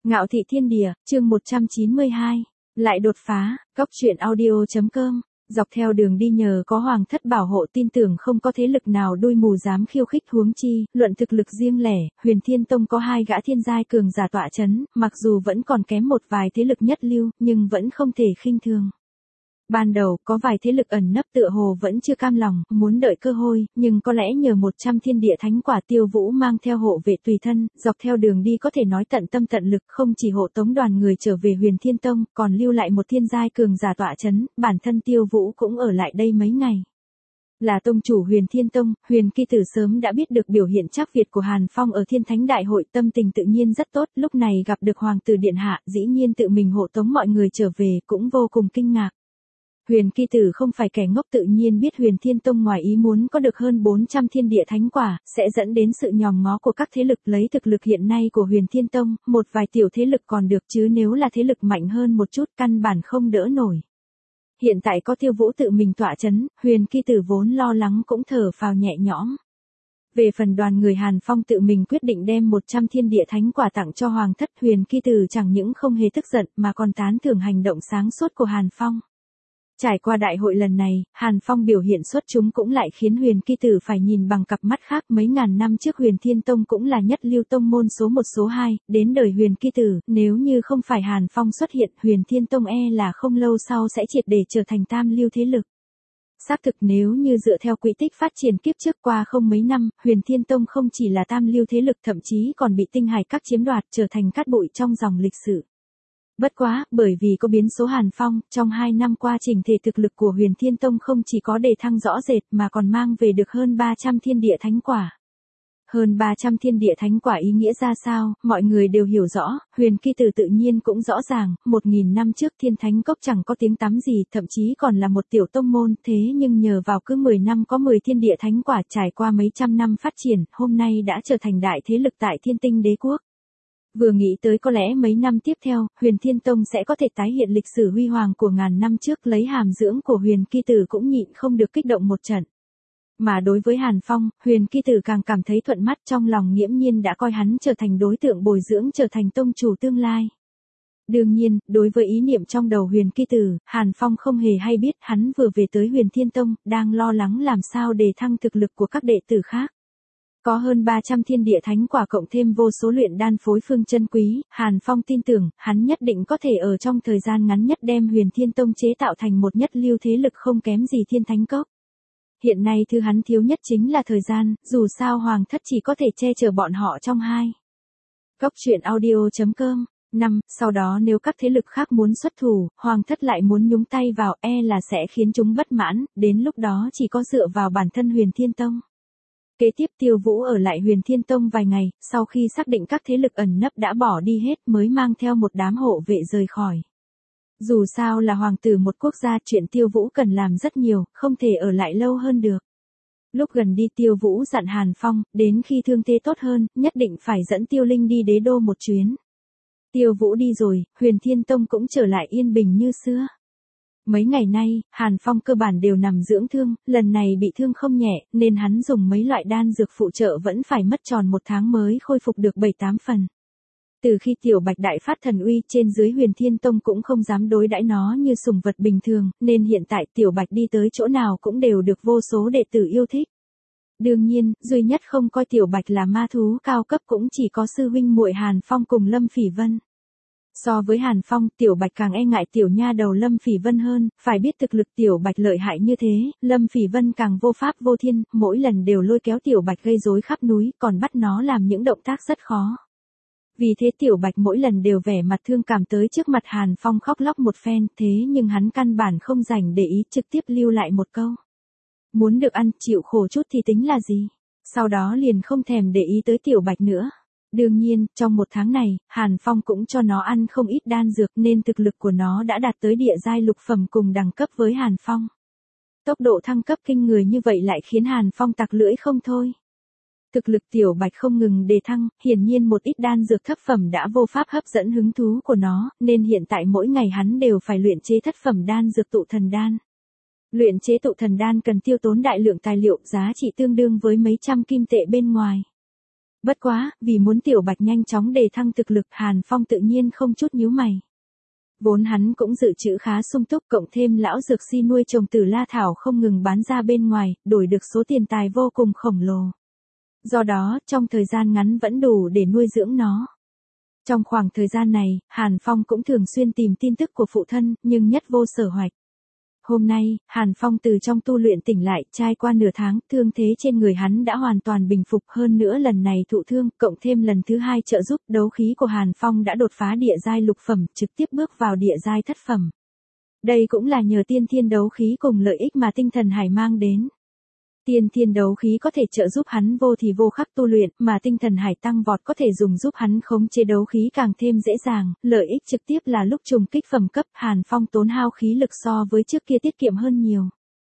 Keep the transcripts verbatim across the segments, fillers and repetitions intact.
Ngạo thị thiên địa, chương một trăm chín mươi hai. Lại đột phá, góc truyện audio.com. Dọc theo đường đi nhờ có hoàng thất bảo hộ, tin tưởng không có thế lực nào đuôi mù dám khiêu khích, huống chi, luận thực lực riêng lẻ, Huyền Thiên Tông có hai gã thiên giai cường giả tọa chấn, mặc dù vẫn còn kém một vài thế lực nhất lưu, nhưng vẫn không thể khinh thường. Ban đầu, có vài thế lực ẩn nấp tựa hồ vẫn chưa cam lòng, muốn đợi cơ hội, nhưng có lẽ nhờ một trăm thiên địa thánh quả, Tiêu Vũ mang theo hộ vệ tùy thân, dọc theo đường đi có thể nói tận tâm tận lực, không chỉ hộ tống đoàn người trở về Huyền Thiên Tông, còn lưu lại một thiên giai cường giả tọa chấn, bản thân Tiêu Vũ cũng ở lại đây mấy ngày. Là tông chủ Huyền Thiên Tông, Huyền Kỳ Tử sớm đã biết được biểu hiện chắc Việt của Hàn Phong ở Thiên Thánh Đại hội, tâm tình tự nhiên rất tốt, lúc này gặp được Hoàng tử Điện Hạ, dĩ nhiên tự mình hộ tống mọi người trở về, cũng vô cùng kinh ngạc. Huyền Kỳ Tử không phải kẻ ngốc, tự nhiên biết Huyền Thiên Tông ngoài ý muốn có được hơn bốn trăm thiên địa thánh quả, sẽ dẫn đến sự nhòm ngó của các thế lực. Lấy thực lực hiện nay của Huyền Thiên Tông, một vài tiểu thế lực còn được, chứ nếu là thế lực mạnh hơn một chút căn bản không đỡ nổi. Hiện tại có Tiêu Vũ tự mình tọa chấn, Huyền Kỳ Tử vốn lo lắng cũng thở phào nhẹ nhõm. Về phần đoàn người Hàn Phong tự mình quyết định đem một trăm thiên địa thánh quả tặng cho hoàng thất, Huyền Kỳ Tử chẳng những không hề tức giận mà còn tán thưởng hành động sáng suốt của Hàn Phong. Trải qua đại hội lần này, Hàn Phong biểu hiện xuất chúng cũng lại khiến Huyền Kỳ Tử phải nhìn bằng cặp mắt khác. Mấy ngàn năm trước Huyền Thiên Tông cũng là nhất lưu tông môn số một số hai, đến đời Huyền Kỳ Tử, nếu như không phải Hàn Phong xuất hiện, Huyền Thiên Tông e là không lâu sau sẽ triệt để trở thành tam lưu thế lực. Xác thực, nếu như dựa theo quỹ tích phát triển kiếp trước, qua không mấy năm, Huyền Thiên Tông không chỉ là tam lưu thế lực, thậm chí còn bị Tinh Hải Các chiếm đoạt, trở thành cát bụi trong dòng lịch sử. Bất quá, bởi vì có biến số Hàn Phong, trong hai năm qua chỉnh thể thực lực của Huyền Thiên Tông không chỉ có đề thăng rõ rệt mà còn mang về được hơn ba trăm thiên địa thánh quả. Hơn ba trăm thiên địa thánh quả ý nghĩa ra sao, mọi người đều hiểu rõ, Huyền Kỳ Tử tự nhiên cũng rõ ràng, một nghìn năm trước Thiên Thánh Cốc chẳng có tiếng tăm gì, thậm chí còn là một tiểu tông môn, thế nhưng nhờ vào cứ mười năm có mười thiên địa thánh quả, trải qua mấy trăm năm phát triển, hôm nay đã trở thành đại thế lực tại Thiên Tinh Đế Quốc. Vừa nghĩ tới có lẽ mấy năm tiếp theo, Huyền Thiên Tông sẽ có thể tái hiện lịch sử huy hoàng của ngàn năm trước, lấy hàm dưỡng của Huyền Kỳ Tử cũng nhịn không được kích động một trận. Mà đối với Hàn Phong, Huyền Kỳ Tử càng cảm thấy thuận mắt, trong lòng nghiễm nhiên đã coi hắn trở thành đối tượng bồi dưỡng, trở thành tông chủ tương lai. Đương nhiên, đối với ý niệm trong đầu Huyền Kỳ Tử, Hàn Phong không hề hay biết, hắn vừa về tới Huyền Thiên Tông, đang lo lắng làm sao để thăng thực lực của các đệ tử khác. Có hơn ba trăm thiên địa thánh quả cộng thêm vô số luyện đan phối phương chân quý, Hàn Phong tin tưởng, hắn nhất định có thể ở trong thời gian ngắn nhất đem Huyền Thiên Tông chế tạo thành một nhất lưu thế lực không kém gì Thiên Thánh Cốc. Hiện nay thứ hắn thiếu nhất chính là thời gian, dù sao hoàng thất chỉ có thể che chở bọn họ trong hai. Góc truyện audio.com. năm. Sau đó nếu các thế lực khác muốn xuất thủ, hoàng thất lại muốn nhúng tay vào, e là sẽ khiến chúng bất mãn, đến lúc đó chỉ có dựa vào bản thân Huyền Thiên Tông. Kế tiếp Tiêu Vũ ở lại Huyền Thiên Tông vài ngày, sau khi xác định các thế lực ẩn nấp đã bỏ đi hết mới mang theo một đám hộ vệ rời khỏi. Dù sao là hoàng tử một quốc gia, chuyện Tiêu Vũ cần làm rất nhiều, không thể ở lại lâu hơn được. Lúc gần đi Tiêu Vũ dặn Hàn Phong, đến khi thương thế tốt hơn, nhất định phải dẫn Tiêu Linh đi đế đô một chuyến. Tiêu Vũ đi rồi, Huyền Thiên Tông cũng trở lại yên bình như xưa. Mấy ngày nay, Hàn Phong cơ bản đều nằm dưỡng thương, lần này bị thương không nhẹ, nên hắn dùng mấy loại đan dược phụ trợ vẫn phải mất tròn một tháng mới khôi phục được bảy tám phần. Từ khi Tiểu Bạch đại phát thần uy, trên dưới Huyền Thiên Tông cũng không dám đối đãi nó như sủng vật bình thường, nên hiện tại Tiểu Bạch đi tới chỗ nào cũng đều được vô số đệ tử yêu thích. Đương nhiên, duy nhất không coi Tiểu Bạch là ma thú cao cấp cũng chỉ có sư huynh muội Hàn Phong cùng Lâm Phỉ Vân. So với Hàn Phong, Tiểu Bạch càng e ngại tiểu nha đầu Lâm Phỉ Vân hơn, phải biết thực lực Tiểu Bạch lợi hại như thế, Lâm Phỉ Vân càng vô pháp vô thiên, mỗi lần đều lôi kéo Tiểu Bạch gây rối khắp núi, còn bắt nó làm những động tác rất khó. Vì thế Tiểu Bạch mỗi lần đều vẻ mặt thương cảm tới trước mặt Hàn Phong khóc lóc một phen, thế nhưng hắn căn bản không rảnh để ý, trực tiếp lưu lại một câu. Muốn được ăn, chịu khổ chút thì tính là gì? Sau đó liền không thèm để ý tới Tiểu Bạch nữa. Đương nhiên, trong một tháng này, Hàn Phong cũng cho nó ăn không ít đan dược nên thực lực của nó đã đạt tới địa giai lục phẩm cùng đẳng cấp với Hàn Phong. Tốc độ thăng cấp kinh người như vậy lại khiến Hàn Phong tặc lưỡi không thôi. Thực lực Tiểu Bạch không ngừng đề thăng, hiển nhiên một ít đan dược thấp phẩm đã vô pháp hấp dẫn hứng thú của nó, nên hiện tại mỗi ngày hắn đều phải luyện chế thất phẩm đan dược tụ thần đan. Luyện chế tụ thần đan cần tiêu tốn đại lượng tài liệu, giá trị tương đương với mấy trăm kim tệ bên ngoài. Bất quá, vì muốn Tiểu Bạch nhanh chóng đề thăng thực lực, Hàn Phong tự nhiên không chút nhíu mày. Vốn hắn cũng dự trữ khá sung túc, cộng thêm lão dược si nuôi trồng Tử La Thảo không ngừng bán ra bên ngoài, đổi được số tiền tài vô cùng khổng lồ. Do đó, trong thời gian ngắn vẫn đủ để nuôi dưỡng nó. Trong khoảng thời gian này, Hàn Phong cũng thường xuyên tìm tin tức của phụ thân, nhưng nhất vô sở hoạch. Hôm nay, Hàn Phong từ trong tu luyện tỉnh lại, trải qua nửa tháng, thương thế trên người hắn đã hoàn toàn bình phục, hơn nữa lần này thụ thương, cộng thêm lần thứ hai trợ giúp, đấu khí của Hàn Phong đã đột phá địa giai lục phẩm, trực tiếp bước vào địa giai thất phẩm. Đây cũng là nhờ tiên thiên đấu khí cùng lợi ích mà tinh thần hải mang đến. Tiên thiên đấu khí có thể trợ giúp hắn vô thì vô khắc tu luyện, mà tinh thần hải tăng vọt có thể dùng giúp hắn khống chế đấu khí càng thêm dễ dàng, lợi ích trực tiếp là lúc trùng kích phẩm cấp, Hàn Phong tốn hao khí lực so với trước kia tiết kiệm hơn nhiều.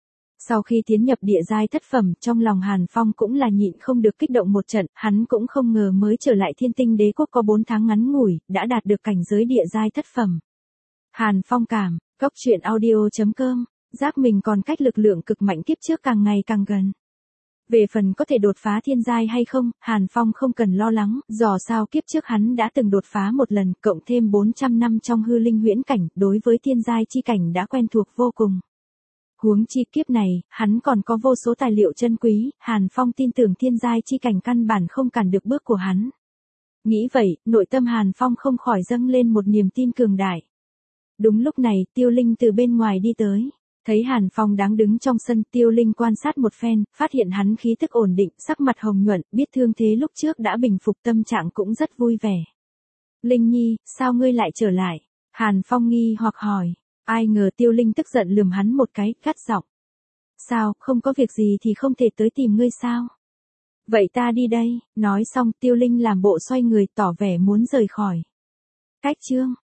Sau khi tiến nhập địa giai thất phẩm, trong lòng Hàn Phong cũng là nhịn không được kích động một trận, hắn cũng không ngờ mới trở lại Thiên Tinh Đế quốc có bốn tháng ngắn ngủi, đã đạt được cảnh giới địa giai thất phẩm. Hàn Phong cảm, cốc truyện audio chấm com, giác mình còn cách lực lượng cực mạnh kiếp trước càng ngày càng gần. Về phần có thể đột phá thiên giai hay không, Hàn Phong không cần lo lắng, dò sao kiếp trước hắn đã từng đột phá một lần, cộng thêm bốn trăm năm trong hư linh huyễn cảnh, đối với thiên giai chi cảnh đã quen thuộc vô cùng. Huống chi kiếp này, hắn còn có vô số tài liệu chân quý, Hàn Phong tin tưởng thiên giai chi cảnh căn bản không cản được bước của hắn. Nghĩ vậy, nội tâm Hàn Phong không khỏi dâng lên một niềm tin cường đại. Đúng lúc này, Tiêu Linh từ bên ngoài đi tới. Thấy Hàn Phong đang đứng trong sân, Tiêu Linh quan sát một phen, phát hiện hắn khí tức ổn định, sắc mặt hồng nhuận, biết thương thế lúc trước đã bình phục, tâm trạng cũng rất vui vẻ. Linh Nhi, sao ngươi lại trở lại? Hàn Phong nghi hoặc hỏi. Ai ngờ Tiêu Linh tức giận lườm hắn một cái, gắt giọng. Sao, không có việc gì thì không thể tới tìm ngươi sao? Vậy ta đi đây, nói xong Tiêu Linh làm bộ xoay người tỏ vẻ muốn rời khỏi. Cách chương.